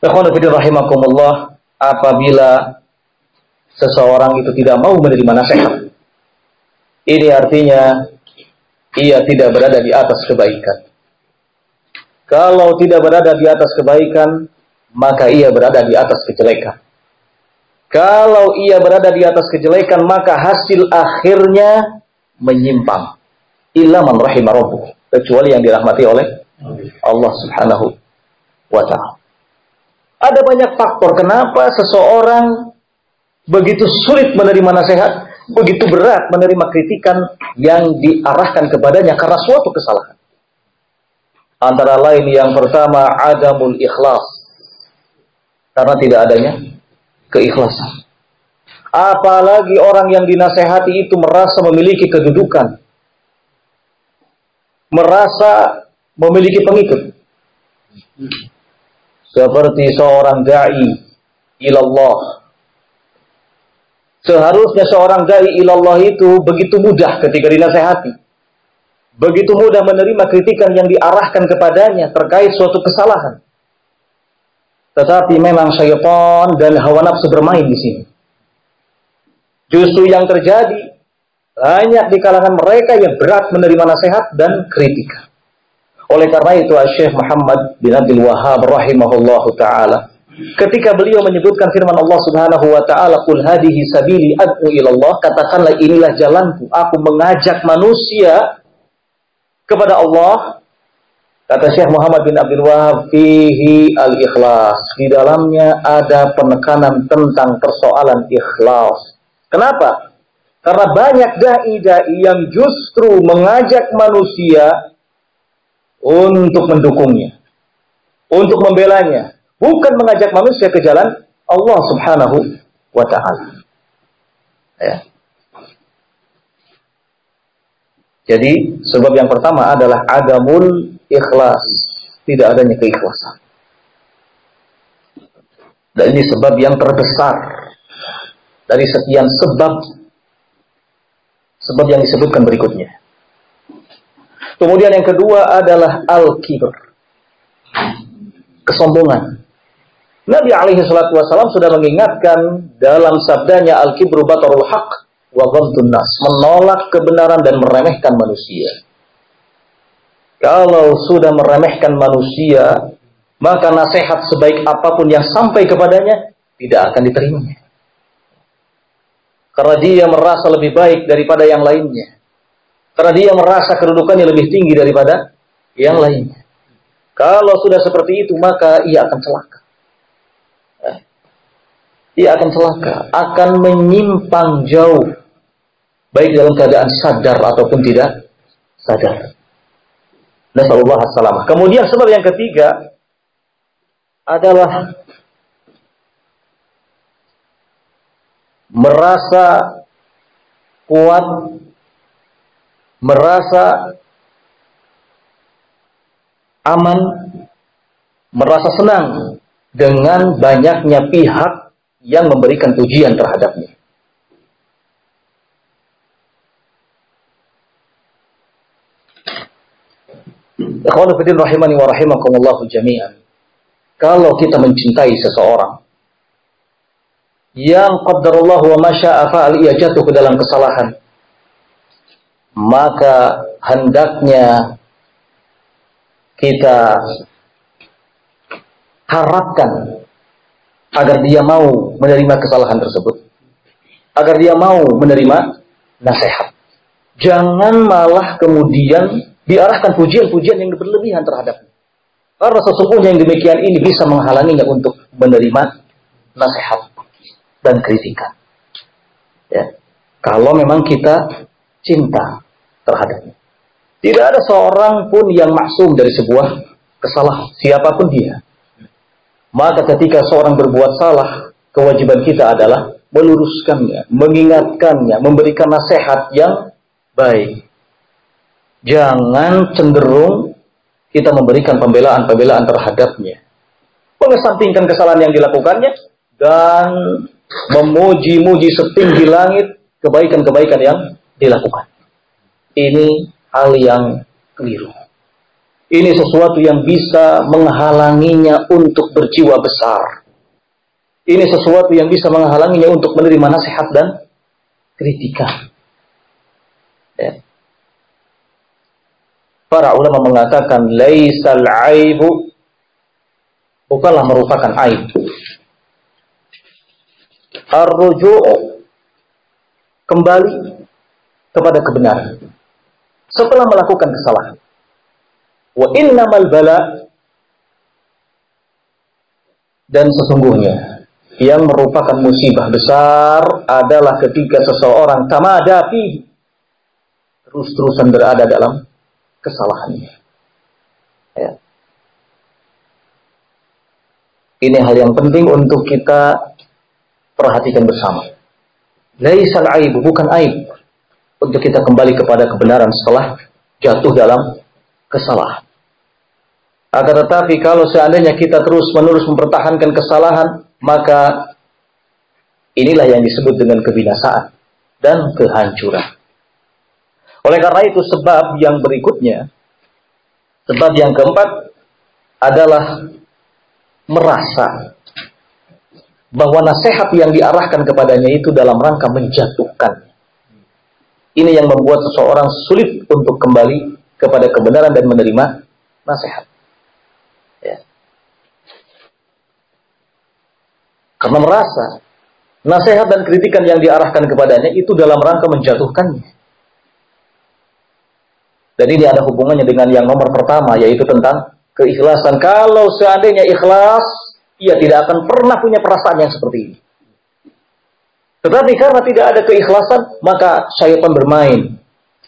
Ikhwan fillah rahimakumullah, apabila seseorang itu tidak mau menerima nasihat, ini artinya ia tidak berada di atas kebaikan. Kalau tidak berada di atas kebaikan, maka ia berada di atas kejelekan. Kalau ia berada di atas kejelekan, maka hasil akhirnya menyimpang. Illa man rahimah rabbuh, kecuali yang dirahmati oleh Allah Subhanahu wa ta'ala. Ada banyak faktor kenapa seseorang begitu sulit menerima nasihat, begitu berat menerima kritikan yang diarahkan kepadanya karena suatu kesalahan. Antara lain yang pertama, adamul ikhlas. Karena tidak adanya keikhlasan. Apalagi orang yang dinasehati itu merasa memiliki kedudukan, merasa memiliki pengikut. Seperti seorang da'i ilallah. Seharusnya seorang da'i ilallah itu begitu mudah ketika dinasehati. Begitu mudah menerima kritikan yang diarahkan kepadanya terkait suatu kesalahan. Tetapi memang syaitan dan hawa nafsu bermain di sini. Justru yang terjadi banyak di kalangan mereka yang berat menerima nasihat dan kritikan. Oleh karena itu Syekh Muhammad bin Abdul Wahhab rahimahullahu taala ketika beliau menyebutkan firman Allah Subhanahu wa taala, "Qul hadhihi sabili ad'u ila Allah," katakanlah inilah jalanku, aku mengajak manusia kepada Allah. Kata Syekh Muhammad bin Abdul Wahhab, "Fihi al-ikhlas." Di dalamnya ada penekanan tentang persoalan ikhlas. Kenapa? Karena banyak dai-dai yang justru mengajak manusia untuk mendukungnya, untuk membelanya, bukan mengajak manusia ke jalan Allah Subhanahu wa ta'ala. Ya. Jadi sebab yang pertama adalah adamul ikhlas, tidak adanya keikhlasan. Dan ini sebab yang terbesar dari sekian sebab yang disebutkan berikutnya. Kemudian yang kedua adalah al-kibr, kesombongan. Nabi alaihi salatu wasallam sudah mengingatkan dalam sabdanya, al-kibru batarul haq wa ghamdun nas, menolak kebenaran dan meremehkan manusia. Kalau sudah meremehkan manusia, maka nasihat sebaik apapun yang sampai kepadanya tidak akan diterimanya. Karena dia merasa lebih baik daripada yang lainnya. Karena dia merasa kedudukannya lebih tinggi daripada yang lainnya. Kalau sudah seperti itu, maka ia akan celaka. Ia akan celaka, akan menyimpang jauh, baik dalam keadaan sadar ataupun tidak sadar. Nasallallahu alaihi wasallam. Kemudian sebab yang ketiga adalah merasa kuat, merasa aman, merasa senang dengan banyaknya pihak yang memberikan pujian terhadapnya. Ikhwanu fillah rahimani wa rahimakumullah jami'an. Kalau kita mencintai seseorang yang qaddarallahu wa ma syaa fa'al, ia jatuh ke dalam kesalahan, maka hendaknya kita harapkan agar dia mau menerima kesalahan tersebut, agar dia mau menerima nasihat. Jangan malah kemudian diarahkan pujian-pujian yang berlebihan terhadapnya. Karena sesungguhnya yang demikian ini bisa menghalanginya untuk menerima nasihat dan kritikan. Ya. Kalau memang kita cinta terhadapnya. Tidak ada seorang pun yang maksum dari sebuah kesalahan, siapapun dia. Maka ketika seorang berbuat salah, kewajiban kita adalah meluruskannya, mengingatkannya, memberikan nasihat yang baik. Jangan cenderung kita memberikan pembelaan-pembelaan terhadapnya, mengesampingkan kesalahan yang dilakukannya dan memuji-muji setinggi langit kebaikan-kebaikan yang dilakukan. Ini hal yang keliru. Ini sesuatu yang bisa menghalanginya untuk berjiwa besar. Ini sesuatu yang bisa menghalanginya untuk menerima nasihat dan kritikan. Ya. Para ulama mengatakan laisal aibu, bukanlah merupakan aib. Ar-ruju', kembali kepada kebenaran setelah melakukan kesalahan. Wa innamal bala, dan sesungguhnya yang merupakan musibah besar adalah ketika seseorang tamada fihi, terus-terusan berada dalam kesalahannya. Ya. Ini hal yang penting untuk kita perhatikan bersama. Laisal aibu, bukan aib untuk kita kembali kepada kebenaran setelah jatuh dalam kesalahan. Akan tetapi kalau seandainya kita terus-menerus mempertahankan kesalahan, maka inilah yang disebut dengan kebinasaan dan kehancuran. Oleh karena itu sebab yang berikutnya, sebab yang keempat adalah merasa bahwa nasihat yang diarahkan kepadanya itu dalam rangka menjatuhkan. Ini yang membuat seseorang sulit untuk kembali kepada kebenaran dan menerima nasihat. Ya. Karena merasa nasihat dan kritikan yang diarahkan kepadanya itu dalam rangka menjatuhkannya. Dan ini ada hubungannya dengan yang nomor pertama, yaitu tentang keikhlasan. Kalau seandainya ikhlas, ia tidak akan pernah punya perasaan yang seperti ini. Tetapi karena tidak ada keikhlasan, maka syaitan bermain.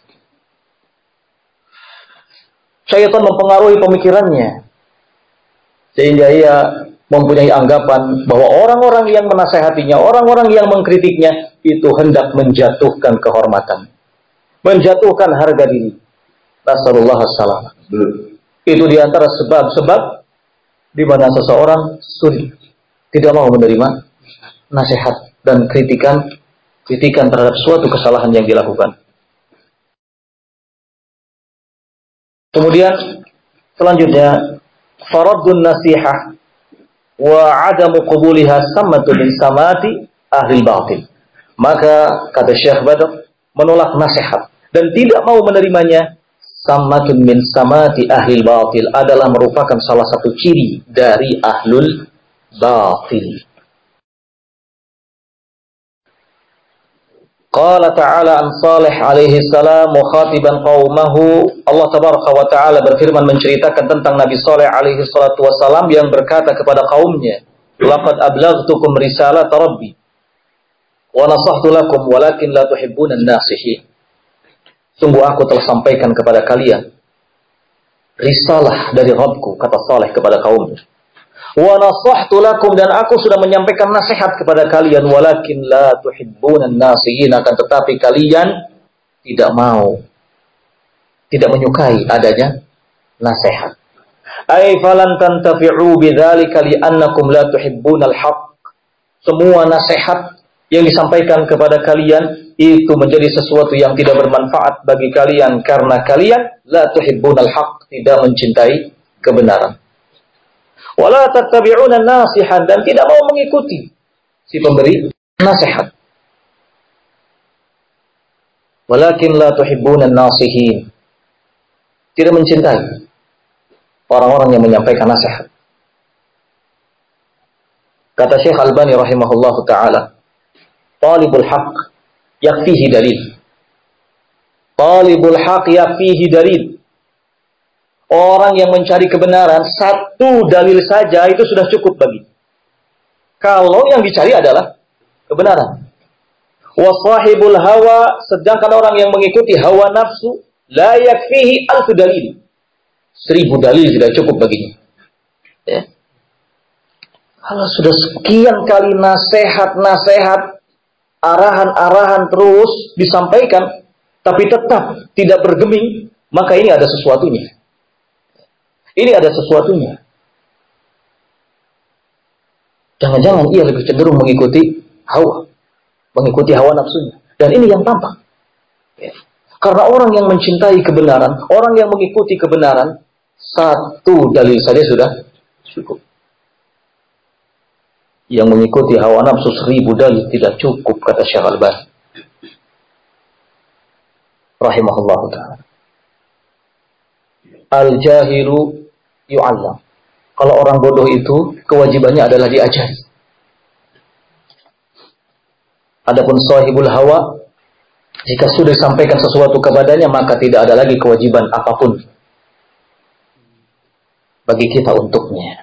Syaitan mempengaruhi pemikirannya, sehingga ia mempunyai anggapan bahwa orang-orang yang menasehatinya, orang-orang yang mengkritiknya, itu hendak menjatuhkan kehormatan, menjatuhkan harga diri. Nasallallahu salam. Itu diantara sebab-sebab di mana seseorang sulit tidak mau menerima nasihat dan kritikan terhadap suatu kesalahan yang dilakukan. Kemudian selanjutnya, faraddun nasihah wa adamu qabuliha samatu min samati ahli batil. Maka kata Syekh Badr, menolak nasihat dan tidak mau menerimanya, samatun min samati ahli batil, adalah merupakan salah satu ciri dari ahlul batil. Qala ta'ala an Salih alaihi salam mukhatiban qaumahu. Allah tabaraka wa ta'ala berfirman menceritakan tentang Nabi Saleh alaihi salatu wasalam yang berkata kepada kaumnya, laqad ablaghtukum risalat rabbi wa nasahtu lakum walakin la tuhibbuna an-nasihin. Sungguh aku telah sampaikan kepada kalian risalah dari Rabbku, kata Saleh kepada kaumnya. Wa nasahtu lakum, dan aku sudah menyampaikan nasihat kepada kalian, walakin la tuhibbunan nasihin, akan tetapi kalian tidak mau, tidak menyukai adanya nasihat. Ai falan tantafi'u bidzalika li'annakum la tuhibbunal haqq. Semua nasihat yang disampaikan kepada kalian itu menjadi sesuatu yang tidak bermanfaat bagi kalian karena kalian la tuhibbunal haqq, tidak mencintai kebenaran. Wala tattabi'una nasihan, dan tidak mau mengikuti si pemberi nasihat. Walakin la tuhibbuna nasihin, tidak mencintai orang-orang yang menyampaikan nasihat. Kata Syekh Albani rahimahullahu taala, talibul haqq yakfihi dalil. Talibul haqq yakfihi dalil. Orang yang mencari kebenaran, satu dalil saja itu sudah cukup bagi. Kalau yang dicari adalah kebenaran. Wa sahibul hawa, sedangkan orang yang mengikuti hawa nafsu, la yakfihi alfu dalil. 1000 dalil tidak cukup baginya. Ya. Kalau sudah sekian kali nasihat-nasihat, arahan-arahan terus disampaikan, tapi tetap tidak bergeming, maka ini ada sesuatunya. Ini ada sesuatunya. Jangan-jangan ia lebih cenderung mengikuti hawa nafsunya. Dan ini yang tampak. Ya. Karena orang yang mencintai kebenaran, orang yang mengikuti kebenaran, Satu dalil saja sudah cukup. Yang mengikuti hawa nafsu 1000 dalil tidak cukup, kata Syekh Al-Albani rahimahullah ta'ala. Al-jahilu yu'allam. Kalau orang bodoh itu kewajibannya adalah diajari. Adapun sahibul hawa, jika sudah disampaikan sesuatu kepadanya, maka tidak ada lagi kewajiban apapun bagi kita untuknya.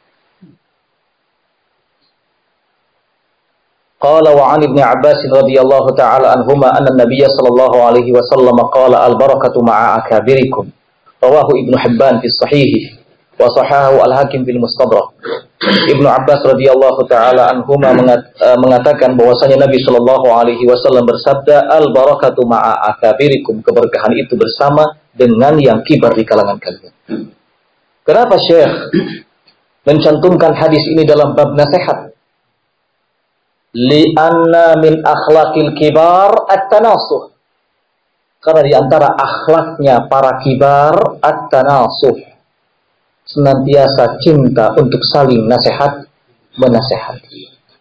Qala wa 'an Ibnu Abbas radhiyallahu ta'ala anhuma anna an-nabiy sallallahu alaihi wasallam qala al-barakatu ma'a akabirikum. Rawahu Ibnu Hibban fi sahih wa sahahahu al-Hakim fil Mustadrak. Ibnu Abbas radhiyallahu ta'ala anhuma mengatakan bahwasanya Nabi sallallahu alaihi wasallam bersabda, al-barakatu ma'a akabirikum, keberkahan itu bersama dengan yang kibar di kalangan kalian. Kenapa Syekh mencantumkan hadis ini dalam bab nasihat? Li'anna min akhlaqil kibar at-tanasuh. Karena di antara akhlaknya para kibar at-tanasuh, senantiasa cinta untuk saling nasihat menasehati.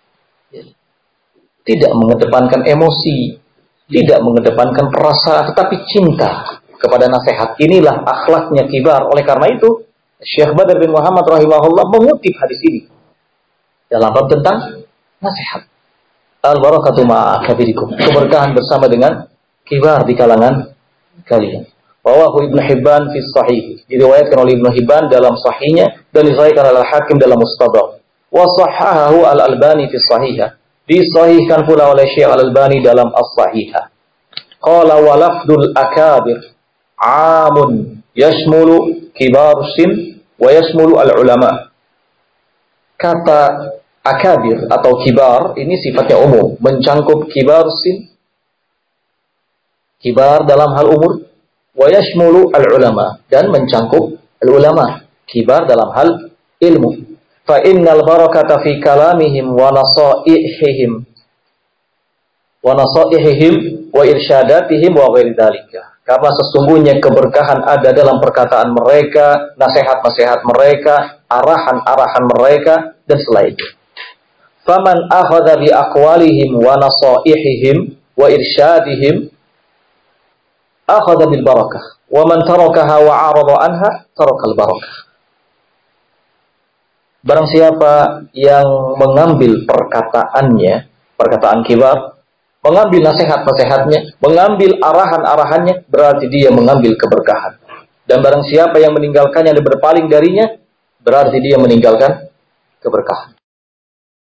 Tidak mengedepankan emosi, tidak mengedepankan perasaan, tetapi cinta kepada nasihat. Inilah akhlaknya kibar. Oleh karena itu, Syekh Badr bin Muhammad rahimahullah mengutip hadis ini dalam bab tentang nasihat. Al-barakatu ma'a akabirikum, keberkahan bersama dengan kibar di kalangan kalian. Rawahu Ibnu Hibban fi sahih, diriwayatkan oleh Ibnu Hibban dalam sahihnya dan disahihkan oleh Al-Hakim dalam Mustadrak. Wa sahahahu Al-Albani fi sahihah, disahihkan pula oleh Syekh Al-Albani dalam As-Sahihah. Qala wa lafdul akabir 'amun yashmulu kibar sin wa yashmulu al-ulama. Kata akabir atau kibar ini sifatnya umum, mencangkup kibar sin, kibar dalam hal umur, wa yashmulu al-ulama, dan mencangkup al-ulama, kibar dalam hal ilmu. Fa innal barakata fi kalamihim wa nasaihihim wa irsyadatihim wa ghairi dzalika. Karena sesungguhnya keberkahan ada dalam perkataan mereka, nasihat-nasihat mereka, arahan-arahan mereka, dan selainnya. Faman akhadha bi aqwalihim wa nasaihihim wa irsyadihim akhadha bil barakah wa man tarakaha wa 'arada anha tarakal barakah. Barang siapa yang mengambil perkataannya, perkataan kibar, mengambil nasihat-nasihatnya, mengambil arahan-arahannya, berarti dia mengambil keberkahan. Dan barang siapa yang meninggalkannya dan berpaling darinya, berarti dia meninggalkan keberkahan.